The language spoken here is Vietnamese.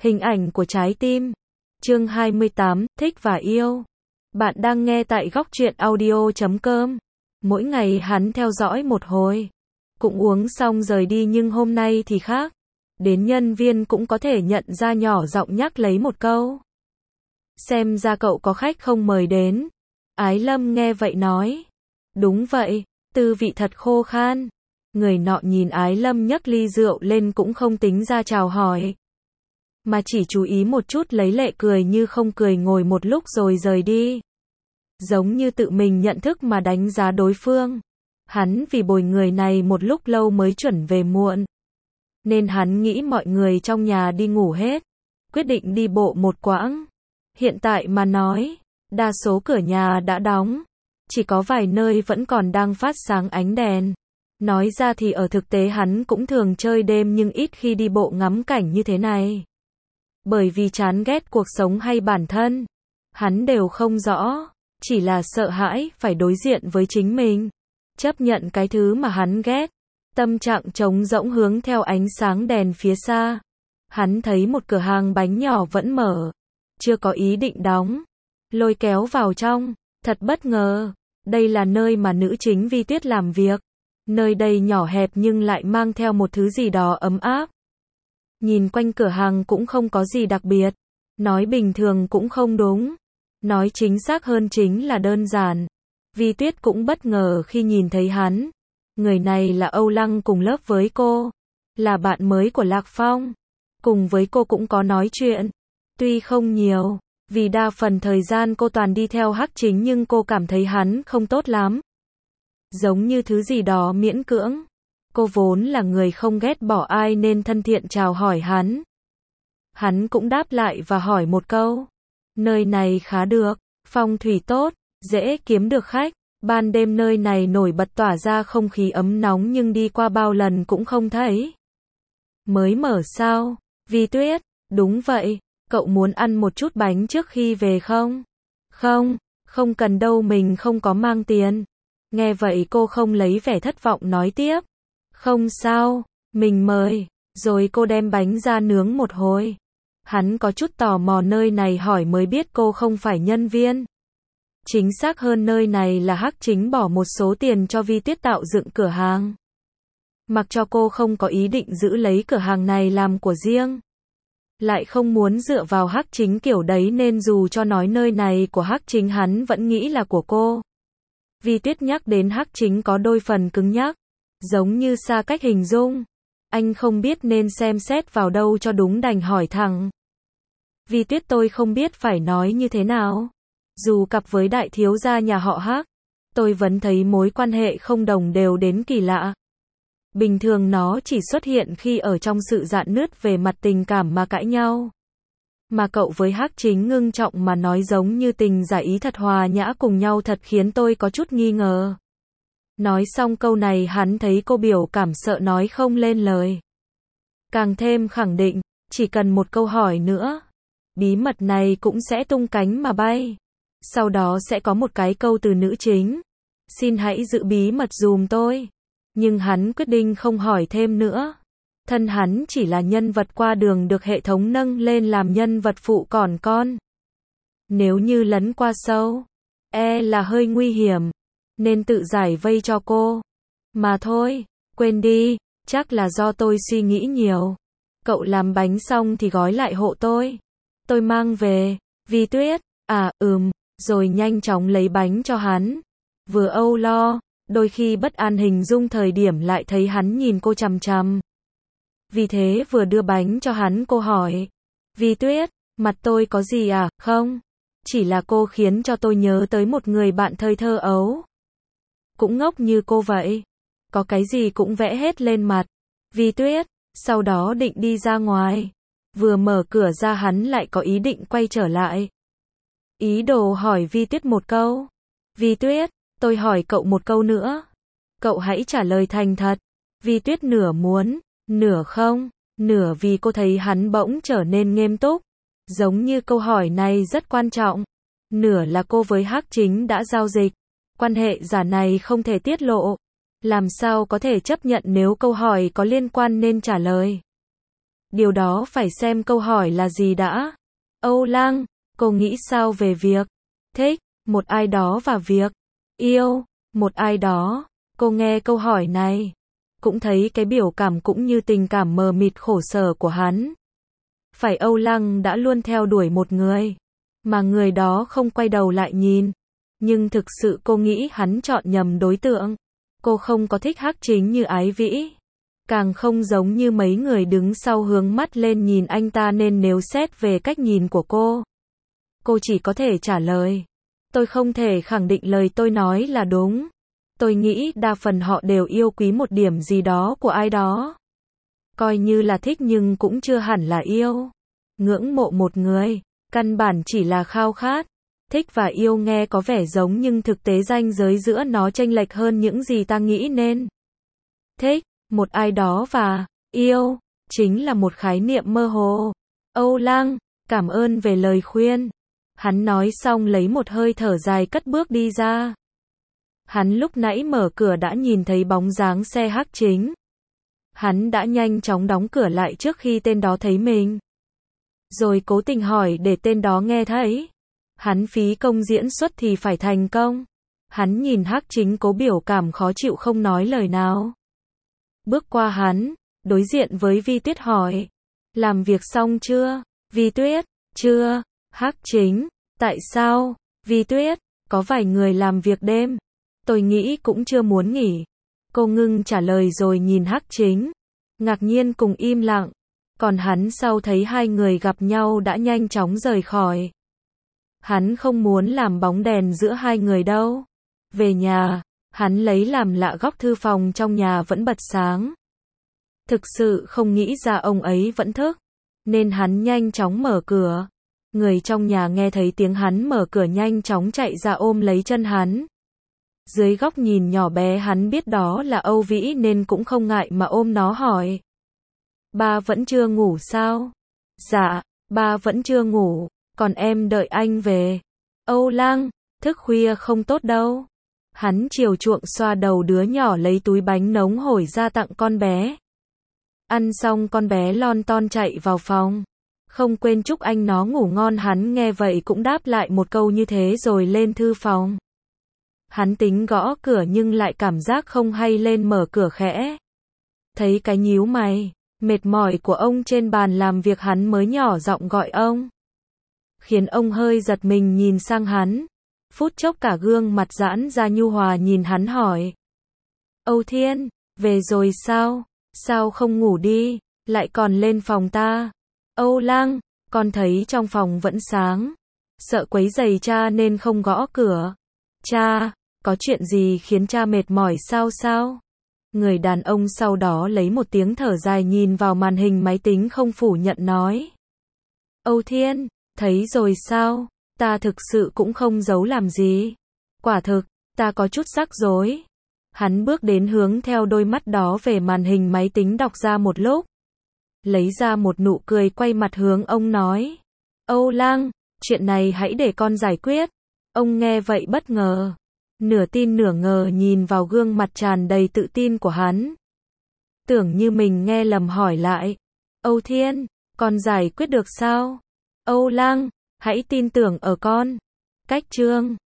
Hình ảnh của trái tim. Chương 28, thích và yêu. Bạn đang nghe tại góc truyện audio.com. Mỗi ngày hắn theo dõi một hồi. Cũng uống xong rời đi, nhưng hôm nay thì khác. Đến nhân viên cũng có thể nhận ra, nhỏ giọng nhắc lấy một câu. Xem ra cậu có khách không mời đến. Ái Lâm nghe vậy nói. Đúng vậy, tư vị thật khô khan. Người nọ nhìn Ái Lâm nhấc ly rượu lên cũng không tính ra chào hỏi, mà chỉ chú ý một chút, lấy lệ cười như không cười, ngồi một lúc rồi rời đi. Giống như tự mình nhận thức mà đánh giá đối phương. Hắn vì bồi người này một lúc lâu mới chuẩn về muộn, nên hắn nghĩ mọi người trong nhà đi ngủ hết, quyết định đi bộ một quãng. Hiện tại mà nói, đa số cửa nhà đã đóng, chỉ có vài nơi vẫn còn đang phát sáng ánh đèn. Nói ra thì ở thực tế hắn cũng thường chơi đêm, nhưng ít khi đi bộ ngắm cảnh như thế này. Bởi vì chán ghét cuộc sống hay bản thân, hắn đều không rõ, chỉ là sợ hãi phải đối diện với chính mình, chấp nhận cái thứ mà hắn ghét. Tâm trạng trống rỗng hướng theo ánh sáng đèn phía xa. Hắn thấy một cửa hàng bánh nhỏ vẫn mở, chưa có ý định đóng, lôi kéo vào trong. Thật bất ngờ, đây là nơi mà nữ chính Vi Tuyết làm việc. Nơi đây nhỏ hẹp nhưng lại mang theo một thứ gì đó ấm áp. Nhìn quanh cửa hàng cũng không có gì đặc biệt, nói bình thường cũng không đúng, nói chính xác hơn chính là đơn giản. Vi Tuyết cũng bất ngờ khi nhìn thấy hắn. Người này là Âu Lăng, cùng lớp với cô, là bạn mới của Lạc Phong. Cùng với cô cũng có nói chuyện, tuy không nhiều, vì đa phần thời gian cô toàn đi theo Hắc Chính, nhưng cô cảm thấy hắn không tốt lắm. Giống như thứ gì đó miễn cưỡng. Cô vốn là người không ghét bỏ ai nên thân thiện chào hỏi hắn. Hắn cũng đáp lại và hỏi một câu. Nơi này khá được, phong thủy tốt, dễ kiếm được khách. Ban đêm nơi này nổi bật tỏa ra không khí ấm nóng, nhưng đi qua bao lần cũng không thấy. Mới mở sao? Vi Tuyết, đúng vậy, cậu muốn ăn một chút bánh trước khi về không? Không, không cần đâu, mình không có mang tiền. Nghe vậy cô không lấy vẻ thất vọng nói tiếp. Không sao, mình mời. Rồi cô đem bánh ra nướng một hồi. Hắn có chút tò mò, nơi này hỏi mới biết cô không phải nhân viên. Chính xác hơn, nơi này là Hắc Chính bỏ một số tiền cho Vi Tuyết tạo dựng cửa hàng. Mặc cho cô không có ý định giữ lấy cửa hàng này làm của riêng, lại không muốn dựa vào Hắc Chính kiểu đấy, nên dù cho nói nơi này của Hắc Chính hắn vẫn nghĩ là của cô. Vi Tuyết nhắc đến Hắc Chính có đôi phần cứng nhắc, giống như xa cách hình dung. Anh không biết nên xem xét vào đâu cho đúng, đành hỏi thẳng. Vi Tuyết, tôi không biết phải nói như thế nào. Dù cặp với đại thiếu gia nhà họ Hắc, tôi vẫn thấy mối quan hệ không đồng đều đến kỳ lạ. Bình thường nó chỉ xuất hiện khi ở trong sự rạn nứt về mặt tình cảm mà cãi nhau. Mà cậu với Hắc Chính ngưng trọng mà nói giống như tình giả ý, thật hòa nhã cùng nhau, thật khiến tôi có chút nghi ngờ. Nói xong câu này hắn thấy cô biểu cảm sợ nói không lên lời. Càng thêm khẳng định, chỉ cần một câu hỏi nữa, bí mật này cũng sẽ tung cánh mà bay. Sau đó sẽ có một cái câu từ nữ chính. Xin hãy giữ bí mật dùm tôi. Nhưng hắn quyết định không hỏi thêm nữa. Thân hắn chỉ là nhân vật qua đường được hệ thống nâng lên làm nhân vật phụ còn con. Nếu như lấn qua sâu, là hơi nguy hiểm, nên tự giải vây cho cô. Mà thôi, quên đi, chắc là do tôi suy nghĩ nhiều. Cậu làm bánh xong thì gói lại hộ tôi. Tôi mang về. Vi Tuyết, rồi nhanh chóng lấy bánh cho hắn. Vừa âu lo, đôi khi bất an hình dung thời điểm lại thấy hắn nhìn cô chằm chằm. Vì thế vừa đưa bánh cho hắn, cô hỏi. Vi Tuyết, mặt tôi có gì à? Không, chỉ là cô khiến cho tôi nhớ tới một người bạn thời thơ ấu. Cũng ngốc như cô vậy. Có cái gì cũng vẽ hết lên mặt. Vi Tuyết, sau đó định đi ra ngoài. Vừa mở cửa ra hắn lại có ý định quay trở lại. Ý đồ hỏi Vi Tuyết một câu. Vi Tuyết, tôi hỏi cậu một câu nữa. Cậu hãy trả lời thành thật. Vi Tuyết nửa muốn, nửa không, nửa vì cô thấy hắn bỗng trở nên nghiêm túc. Giống như câu hỏi này rất quan trọng. Nửa là cô với Hắc Chính đã giao dịch. Quan hệ giả này không thể tiết lộ. Làm sao có thể chấp nhận nếu câu hỏi có liên quan nên trả lời. Điều đó phải xem câu hỏi là gì đã. Âu Lăng, cô nghĩ sao về việc thích một ai đó và việc yêu một ai đó? Cô nghe câu hỏi này, cũng thấy cái biểu cảm cũng như tình cảm mờ mịt khổ sở của hắn. Phải Âu Lăng đã luôn theo đuổi một người, mà người đó không quay đầu lại nhìn. Nhưng thực sự cô nghĩ hắn chọn nhầm đối tượng. Cô không có thích Hắc Chính như Ái Vĩ. Càng không giống như mấy người đứng sau hướng mắt lên nhìn anh ta, nên nếu xét về cách nhìn của cô chỉ có thể trả lời. Tôi không thể khẳng định lời tôi nói là đúng. Tôi nghĩ đa phần họ đều yêu quý một điểm gì đó của ai đó. Coi như là thích nhưng cũng chưa hẳn là yêu. Ngưỡng mộ một người, căn bản chỉ là khao khát. Thích và yêu nghe có vẻ giống nhưng thực tế ranh giới giữa nó chênh lệch hơn những gì ta nghĩ nên. Thích một ai đó và yêu chính là một khái niệm mơ hồ. Âu Lăng, cảm ơn về lời khuyên. Hắn nói xong lấy một hơi thở dài cất bước đi ra. Hắn lúc nãy mở cửa đã nhìn thấy bóng dáng xe Hắc Chính. Hắn đã nhanh chóng đóng cửa lại trước khi tên đó thấy mình. Rồi cố tình hỏi để tên đó nghe thấy. Hắn phí công diễn xuất thì phải thành công. Hắn nhìn Hắc Chính cố biểu cảm khó chịu không nói lời nào. Bước qua hắn, đối diện với Vi Tuyết hỏi. Làm việc xong chưa? Vi Tuyết, chưa. Hắc Chính, tại sao? Vi Tuyết, có vài người làm việc đêm. Tôi nghĩ cũng chưa muốn nghỉ. Cô ngưng trả lời rồi nhìn Hắc Chính. Ngạc nhiên cùng im lặng. Còn hắn sau thấy hai người gặp nhau đã nhanh chóng rời khỏi. Hắn không muốn làm bóng đèn giữa hai người đâu. Về nhà, hắn lấy làm lạ góc thư phòng trong nhà vẫn bật sáng. Thực sự không nghĩ ra ông ấy vẫn thức. Nên hắn nhanh chóng mở cửa. Người trong nhà nghe thấy tiếng hắn mở cửa nhanh chóng chạy ra ôm lấy chân hắn. Dưới góc nhìn nhỏ bé hắn biết đó là Âu Vĩ nên cũng không ngại mà ôm nó hỏi. Ba vẫn chưa ngủ sao? Dạ, ba vẫn chưa ngủ, còn em đợi anh về. Âu Lăng, thức khuya không tốt đâu. Hắn chiều chuộng xoa đầu đứa nhỏ lấy túi bánh nóng hổi ra tặng con bé. Ăn xong con bé lon ton chạy vào phòng. Không quên chúc anh nó ngủ ngon, hắn nghe vậy cũng đáp lại một câu như thế rồi lên thư phòng. Hắn tính gõ cửa nhưng lại cảm giác không hay lên mở cửa khẽ. Thấy cái nhíu mày, mệt mỏi của ông trên bàn làm việc hắn mới nhỏ giọng gọi ông. Khiến ông hơi giật mình nhìn sang hắn. Phút chốc cả gương mặt giãn ra nhu hòa nhìn hắn hỏi. Âu Thiên, về rồi sao? Sao không ngủ đi, lại còn lên phòng ta? Âu Lăng, con thấy trong phòng vẫn sáng. Sợ quấy rầy cha nên không gõ cửa. Cha, có chuyện gì khiến cha mệt mỏi sao? Người đàn ông sau đó lấy một tiếng thở dài nhìn vào màn hình máy tính không phủ nhận nói. Âu Thiên, thấy rồi sao? Ta thực sự cũng không giấu làm gì. Quả thực, ta có chút rắc rối. Hắn bước đến hướng theo đôi mắt đó về màn hình máy tính đọc ra một lúc. Lấy ra một nụ cười quay mặt hướng ông nói. Âu Lăng, chuyện này hãy để con giải quyết. Ông nghe vậy bất ngờ. Nửa tin nửa ngờ nhìn vào gương mặt tràn đầy tự tin của hắn. Tưởng như mình nghe lầm hỏi lại. Âu Thiên, con giải quyết được sao? Âu Lăng, hãy tin tưởng ở con. Cách chương